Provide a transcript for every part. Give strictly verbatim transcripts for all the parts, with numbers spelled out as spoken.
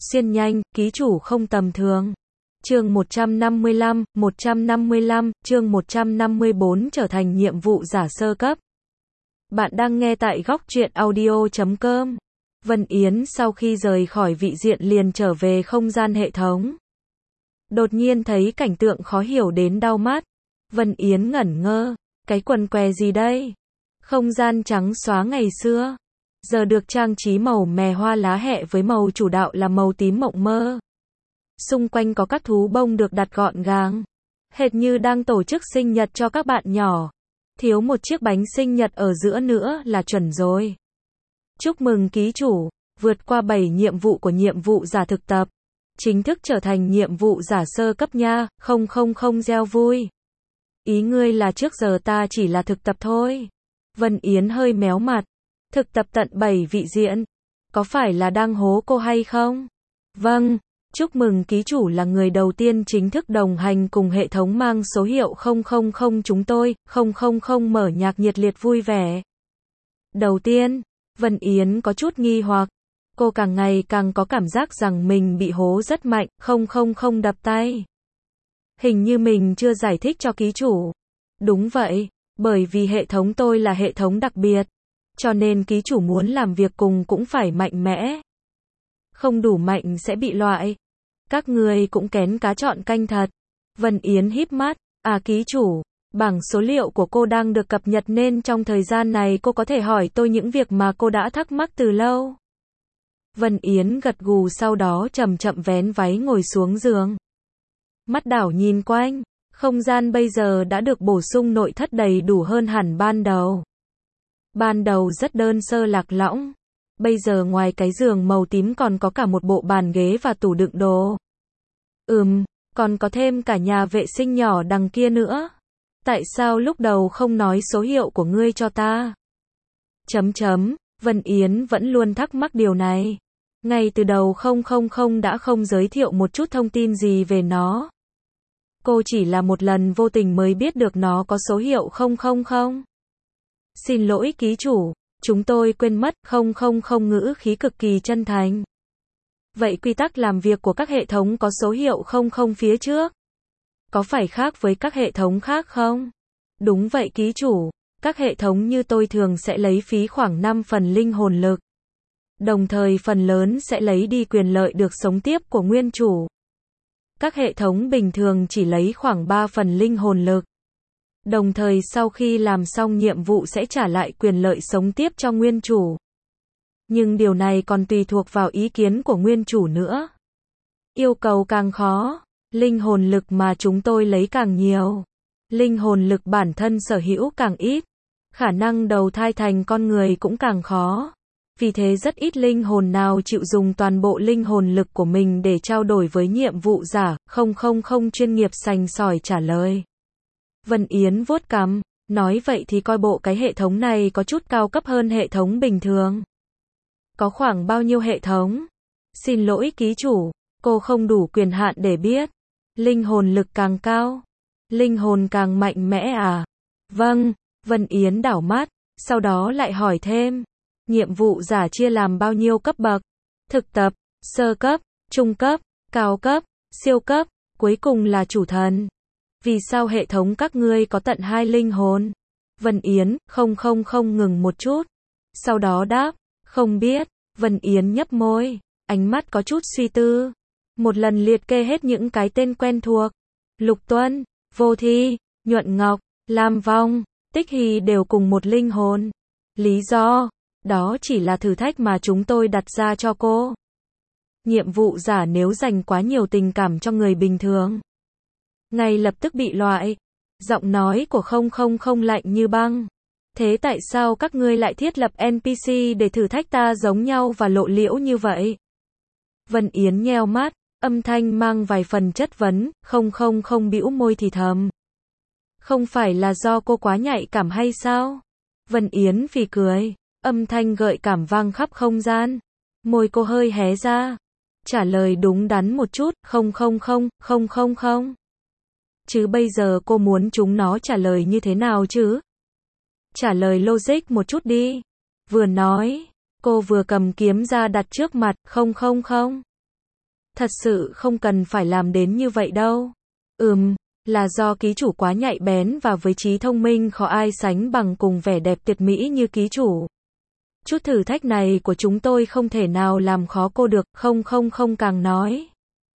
Xuyên nhanh, ký chủ không tầm thường. Chương một trăm năm mươi lăm, một trăm năm mươi lăm, chương một trăm năm mươi bốn trở thành nhiệm vụ giả sơ cấp. Bạn đang nghe tại góc truyện audio chấm com. Vân Yến sau khi rời khỏi vị diện liền trở về không gian hệ thống. Đột nhiên thấy cảnh tượng khó hiểu đến đau mắt. Vân Yến ngẩn ngơ, cái quần què gì đây? Không gian trắng xóa ngày xưa, giờ được trang trí màu mè hoa lá hẹ với màu chủ đạo là màu tím mộng mơ. Xung quanh có các thú bông được đặt gọn gàng, hệt như đang tổ chức sinh nhật cho các bạn nhỏ. Thiếu một chiếc bánh sinh nhật ở giữa nữa là chuẩn rồi. Chúc mừng ký chủ, vượt qua bảy nhiệm vụ của nhiệm vụ giả thực tập. Chính thức trở thành nhiệm vụ giả sơ cấp nha, không không không gieo vui. Ý ngươi là trước giờ ta chỉ là thực tập thôi. Vân Yến hơi méo mặt. Thực tập tận bảy vị diện. Có phải là đang hố cô hay không? Vâng, chúc mừng ký chủ là người đầu tiên chính thức đồng hành cùng hệ thống mang số hiệu không không không chúng tôi, không không không mở nhạc nhiệt liệt vui vẻ. Đầu tiên, Vân Yến có chút nghi hoặc. Cô càng ngày càng có cảm giác rằng mình bị hố rất mạnh, không không không đập tay. Hình như mình chưa giải thích cho ký chủ. Đúng vậy, bởi vì hệ thống tôi là hệ thống đặc biệt. Cho nên ký chủ muốn làm việc cùng cũng phải mạnh mẽ. Không đủ mạnh sẽ bị loại. Các người cũng kén cá chọn canh thật. Vân Yến híp mắt, à ký chủ, bảng số liệu của cô đang được cập nhật nên trong thời gian này cô có thể hỏi tôi những việc mà cô đã thắc mắc từ lâu. Vân Yến gật gù sau đó chậm chậm vén váy ngồi xuống giường. Mắt đảo nhìn quanh, không gian bây giờ đã được bổ sung nội thất đầy đủ hơn hẳn ban đầu. Ban đầu rất đơn sơ lạc lõng. Bây giờ ngoài cái giường màu tím còn có cả một bộ bàn ghế và tủ đựng đồ. Ừm, còn có thêm cả nhà vệ sinh nhỏ đằng kia nữa. Tại sao lúc đầu không nói số hiệu của ngươi cho ta? Chấm chấm, Vân Yến vẫn luôn thắc mắc điều này. Ngay từ đầu không không không đã không giới thiệu một chút thông tin gì về nó. Cô chỉ là một lần vô tình mới biết được nó có số hiệu không không không. Xin lỗi ký chủ, chúng tôi quên mất, không không không ngữ khí cực kỳ chân thành. Vậy quy tắc làm việc của các hệ thống có số hiệu không không phía trước? Có phải khác với các hệ thống khác không? Đúng vậy ký chủ, các hệ thống như tôi thường sẽ lấy phí khoảng năm phần linh hồn lực. Đồng thời phần lớn sẽ lấy đi quyền lợi được sống tiếp của nguyên chủ. Các hệ thống bình thường chỉ lấy khoảng ba phần linh hồn lực. Đồng thời sau khi làm xong nhiệm vụ sẽ trả lại quyền lợi sống tiếp cho nguyên chủ. Nhưng điều này còn tùy thuộc vào ý kiến của nguyên chủ nữa. Yêu cầu càng khó, linh hồn lực mà chúng tôi lấy càng nhiều. Linh hồn lực bản thân sở hữu càng ít, khả năng đầu thai thành con người cũng càng khó. Vì thế rất ít linh hồn nào chịu dùng toàn bộ linh hồn lực của mình để trao đổi với nhiệm vụ giả, không không không chuyên nghiệp sành sỏi trả lời. Vân Yến vuốt cằm, nói vậy thì coi bộ cái hệ thống này có chút cao cấp hơn hệ thống bình thường. Có khoảng bao nhiêu hệ thống? Xin lỗi ký chủ, cô không đủ quyền hạn để biết. Linh hồn lực càng cao, linh hồn càng mạnh mẽ à? Vâng, Vân Yến đảo mắt, sau đó lại hỏi thêm. Nhiệm vụ giả chia làm bao nhiêu cấp bậc? Thực tập, sơ cấp, trung cấp, cao cấp, siêu cấp, cuối cùng là chủ thần. Vì sao hệ thống các ngươi có tận hai linh hồn? Vân Yến, không không không ngừng một chút. Sau đó đáp, không biết. Vân Yến nhấp môi, ánh mắt có chút suy tư. Một lần liệt kê hết những cái tên quen thuộc. Lục Tuân, Vô Thi, Nhuận Ngọc, Lam Vong, Tích Hy đều cùng một linh hồn. Lý do? Đó chỉ là thử thách mà chúng tôi đặt ra cho cô. Nhiệm vụ giả nếu dành quá nhiều tình cảm cho người bình thường, ngay lập tức bị loại. Giọng nói của không không không lạnh như băng. Thế tại sao các ngươi lại thiết lập en pê xê để thử thách ta giống nhau và lộ liễu như vậy? Vân Yến nheo mắt, âm thanh mang vài phần chất vấn, không không không bĩu môi thì thầm. Không phải là do cô quá nhạy cảm hay sao? Vân Yến phì cười, âm thanh gợi cảm vang khắp không gian. Môi cô hơi hé ra. Trả lời đúng đắn một chút, không không không, không không không. Chứ bây giờ cô muốn chúng nó trả lời như thế nào chứ? Trả lời logic một chút đi. Vừa nói, cô vừa cầm kiếm ra đặt trước mặt, không không không. Thật sự không cần phải làm đến như vậy đâu. Ừm, là do ký chủ quá nhạy bén và với trí thông minh khó ai sánh bằng cùng vẻ đẹp tuyệt mỹ như ký chủ. Chút thử thách này của chúng tôi không thể nào làm khó cô được, không không không càng nói.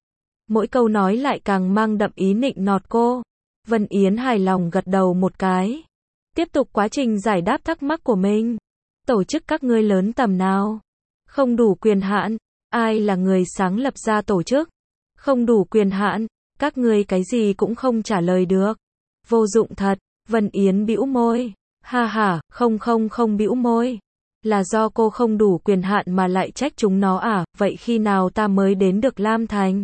Mỗi câu nói lại càng mang đậm ý nịnh nọt cô. Vân Yến hài lòng gật đầu một cái. Tiếp tục quá trình giải đáp thắc mắc của mình. Tổ chức các ngươi lớn tầm nào? Không đủ quyền hạn. Ai là người sáng lập ra tổ chức? Không đủ quyền hạn. Các ngươi cái gì cũng không trả lời được. Vô dụng thật. Vân Yến bĩu môi. Ha ha, không không không bĩu môi. Là do cô không đủ quyền hạn mà lại trách chúng nó à, vậy khi nào ta mới đến được Lam Thành?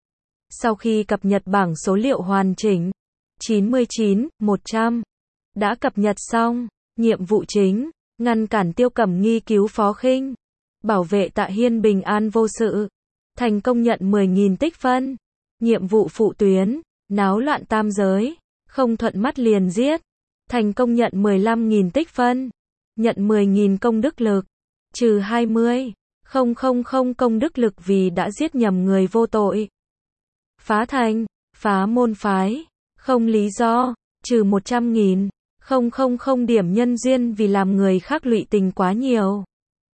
Sau khi cập nhật bảng số liệu hoàn chỉnh, chín mươi chín, một trăm, đã cập nhật xong, nhiệm vụ chính, ngăn cản Tiêu Cẩm Nghi cứu Phó Khinh, bảo vệ Tạ Hiên bình an vô sự, thành công nhận mười nghìn tích phân, nhiệm vụ phụ tuyến, náo loạn tam giới, không thuận mắt liền giết, thành công nhận mười lăm nghìn tích phân, nhận mười nghìn công đức lực, trừ hai mươi, không không không công đức lực vì đã giết nhầm người vô tội. Phá thành, phá môn phái, không lý do, trừ một trăm nghìn, không không không điểm nhân duyên vì làm người khác lụy tình quá nhiều.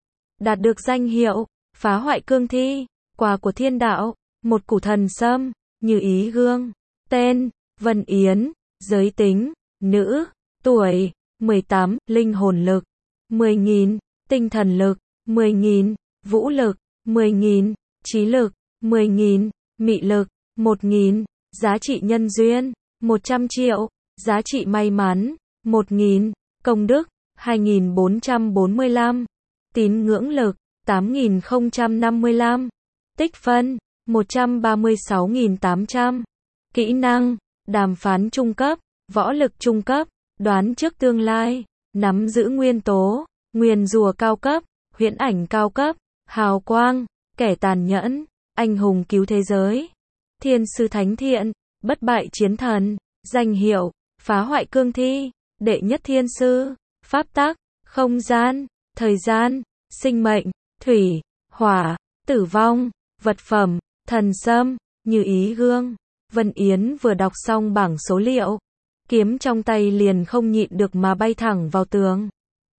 Đạt được danh hiệu, phá hoại cương thi, quà của thiên đạo, một củ thần sâm, như ý gương, tên, Vân Yến, giới tính, nữ, tuổi, mười tám, linh hồn lực, mười nghìn, tinh thần lực, mười nghìn, vũ lực, mười nghìn, trí lực, mười nghìn, mị lực, một nghìn, giá trị nhân duyên, một trăm triệu, giá trị may mắn, một nghìn, công đức, hai nghìn bốn trăm bốn mươi lăm, tín ngưỡng lực, tám nghìn không trăm năm mươi lăm, tích phân, một trăm ba mươi sáu nghìn tám trăm, kỹ năng, đàm phán trung cấp, võ lực trung cấp, đoán trước tương lai, nắm giữ nguyên tố, nguyền rùa cao cấp, huyễn ảnh cao cấp, hào quang, kẻ tàn nhẫn, anh hùng cứu thế giới, thiên sư thánh thiện, bất bại chiến thần, danh hiệu, phá hoại cương thi, đệ nhất thiên sư, pháp tắc, không gian, thời gian, sinh mệnh, thủy, hỏa, tử vong, vật phẩm, thần sâm, như ý gương. Vân Yến vừa đọc xong bảng số liệu, kiếm trong tay liền không nhịn được mà bay thẳng vào tường,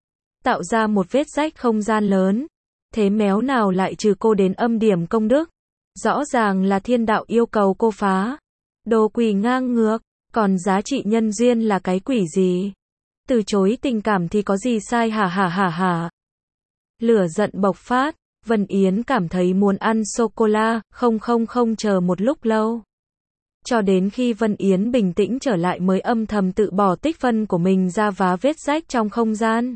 tạo ra một vết rách không gian lớn. Thế méo nào lại trừ cô đến âm điểm công đức? Rõ ràng là thiên đạo yêu cầu cô phá. Đồ quỷ ngang ngược, còn giá trị nhân duyên là cái quỷ gì? Từ chối tình cảm thì có gì sai hả hả hả hả? Lửa giận bộc phát, Vân Yến cảm thấy muốn ăn sô-cô-la, không không không chờ một lúc lâu. Cho đến khi Vân Yến bình tĩnh trở lại mới âm thầm tự bỏ tích phân của mình ra vá vết rách trong không gian.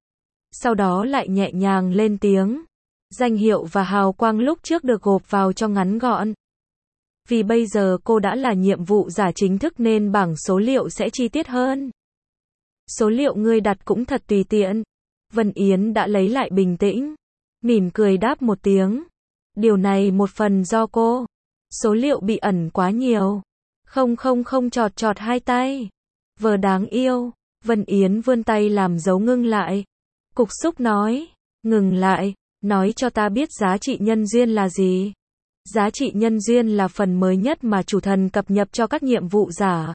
Sau đó lại nhẹ nhàng lên tiếng. Danh hiệu và hào quang lúc trước được gộp vào cho ngắn gọn. Vì bây giờ cô đã là nhiệm vụ giả chính thức nên bảng số liệu sẽ chi tiết hơn. Số liệu ngươi đặt cũng thật tùy tiện. Vân Yến đã lấy lại bình tĩnh, mỉm cười đáp một tiếng. Điều này một phần do cô. Số liệu bị ẩn quá nhiều. Không không không chọt chọt hai tay. Vờ đáng yêu. Vân Yến vươn tay làm dấu ngưng lại. Cục xúc nói. Ngừng lại. Nói cho ta biết giá trị nhân duyên là gì. Giá trị nhân duyên là phần mới nhất mà chủ thần cập nhật cho các nhiệm vụ giả.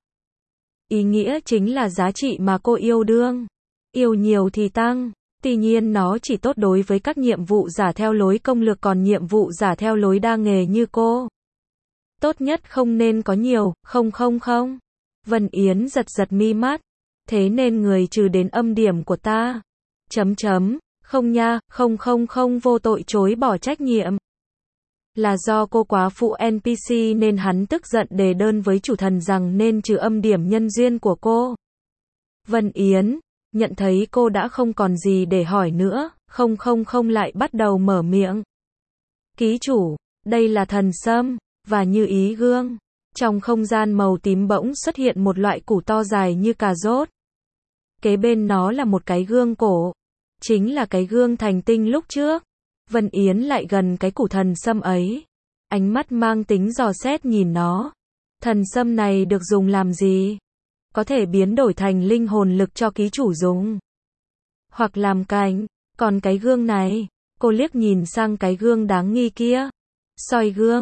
Ý nghĩa chính là giá trị mà cô yêu đương. Yêu nhiều thì tăng. Tuy nhiên nó chỉ tốt đối với các nhiệm vụ giả theo lối công lược, còn nhiệm vụ giả theo lối đa nghề như cô, tốt nhất không nên có nhiều, không không không. Vân Yến giật giật mi mắt. Thế nên người trừ đến âm điểm của ta. Chấm chấm, không nha, không không không vô tội chối bỏ trách nhiệm. Là do cô quá phụ en pê xê nên hắn tức giận đề đơn với chủ thần rằng nên trừ âm điểm nhân duyên của cô. Vân Yến nhận thấy cô đã không còn gì để hỏi nữa, không không không lại bắt đầu mở miệng. Ký chủ, đây là thần sâm, và như ý gương. Trong không gian màu tím bỗng xuất hiện một loại củ to dài như cà rốt. Kế bên nó là một cái gương cổ. Chính là cái gương thành tinh lúc trước. Vân Yến lại gần cái củ thần sâm ấy. Ánh mắt mang tính dò xét nhìn nó. Thần sâm này được dùng làm gì? Có thể biến đổi thành linh hồn lực cho ký chủ dùng. Hoặc làm cảnh. Còn cái gương này, cô liếc nhìn sang cái gương đáng nghi kia. Soi gương.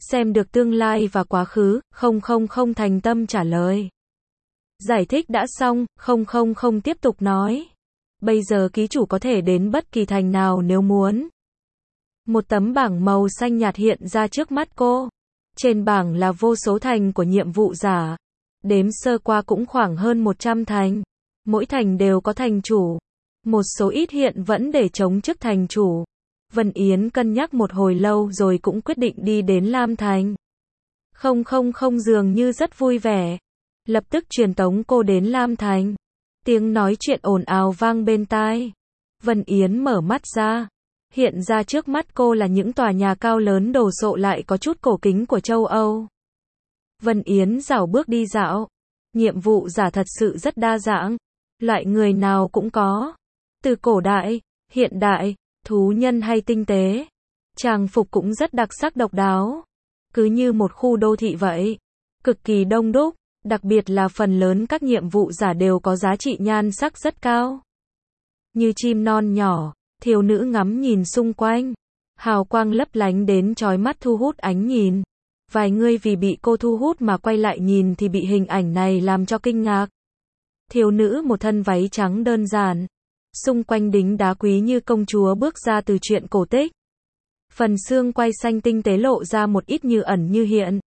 xem được tương lai và quá khứ, không không không thành tâm trả lời. Giải thích đã xong, không không không tiếp tục nói. Bây giờ ký chủ có thể đến bất kỳ thành nào nếu muốn. Một tấm bảng màu xanh nhạt hiện ra trước mắt cô. Trên bảng là vô số thành của nhiệm vụ giả. Đếm sơ qua cũng khoảng hơn một trăm thành. Mỗi thành đều có thành chủ. Một số ít hiện vẫn để chống chức thành chủ. Vân Yến cân nhắc một hồi lâu rồi cũng quyết định đi đến Lam Thành. Không không không dường như rất vui vẻ. Lập tức truyền tống cô đến Lam Thành. Tiếng nói chuyện ồn ào vang bên tai. Vân Yến mở mắt ra. Hiện ra trước mắt cô là những tòa nhà cao lớn đồ sộ lại có chút cổ kính của châu Âu. Vân Yến dảo bước đi dạo. Nhiệm vụ giả thật sự rất đa dạng. Loại người nào cũng có. Từ cổ đại, hiện đại, thú nhân hay tinh tế. Trang phục cũng rất đặc sắc độc đáo. Cứ như một khu đô thị vậy. Cực kỳ đông đúc. Đặc biệt là phần lớn các nhiệm vụ giả đều có giá trị nhan sắc rất cao. Như chim non nhỏ, thiếu nữ ngắm nhìn xung quanh. Hào quang lấp lánh đến chói mắt thu hút ánh nhìn. Vài người vì bị cô thu hút mà quay lại nhìn thì bị hình ảnh này làm cho kinh ngạc. Thiếu nữ một thân váy trắng đơn giản. Xung quanh đính đá quý như công chúa bước ra từ truyện cổ tích. Phần xương quai xanh tinh tế lộ ra một ít như ẩn như hiện.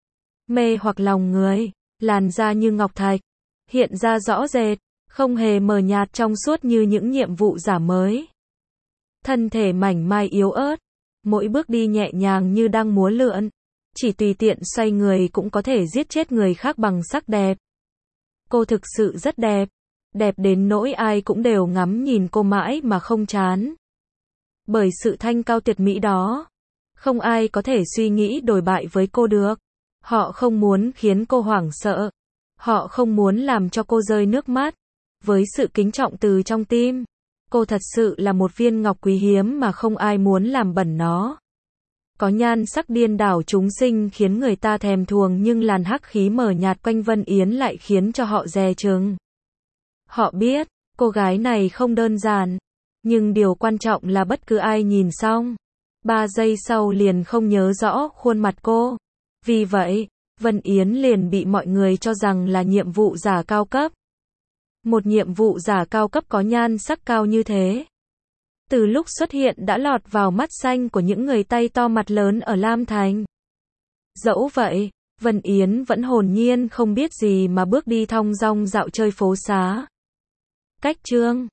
Mê hoặc lòng người. Làn da như ngọc thạch, hiện ra rõ rệt, không hề mờ nhạt trong suốt như những nhiệm vụ giả mới. Thân thể mảnh mai yếu ớt, mỗi bước đi nhẹ nhàng như đang múa lượn, chỉ tùy tiện xoay người cũng có thể giết chết người khác bằng sắc đẹp. Cô thực sự rất đẹp, đẹp đến nỗi ai cũng đều ngắm nhìn cô mãi mà không chán. Bởi sự thanh cao tuyệt mỹ đó, không ai có thể suy nghĩ đổi bại với cô được. Họ không muốn khiến cô hoảng sợ. Họ không muốn làm cho cô rơi nước mắt. Với sự kính trọng từ trong tim, cô thật sự là một viên ngọc quý hiếm mà không ai muốn làm bẩn nó. Có nhan sắc điên đảo chúng sinh khiến người ta thèm thuồng nhưng làn hắc khí mờ nhạt quanh Vân Yến lại khiến cho họ dè chừng. Họ biết, cô gái này không đơn giản. Nhưng điều quan trọng là bất cứ ai nhìn xong, ba giây sau liền không nhớ rõ khuôn mặt cô. Vì vậy, Vân Yến liền bị mọi người cho rằng là nhiệm vụ giả cao cấp. Một nhiệm vụ giả cao cấp có nhan sắc cao như thế. Từ lúc xuất hiện đã lọt vào mắt xanh của những người tay to mặt lớn ở Lam Thành. Dẫu vậy, Vân Yến vẫn hồn nhiên không biết gì mà bước đi thong dong dạo chơi phố xá. Cách chương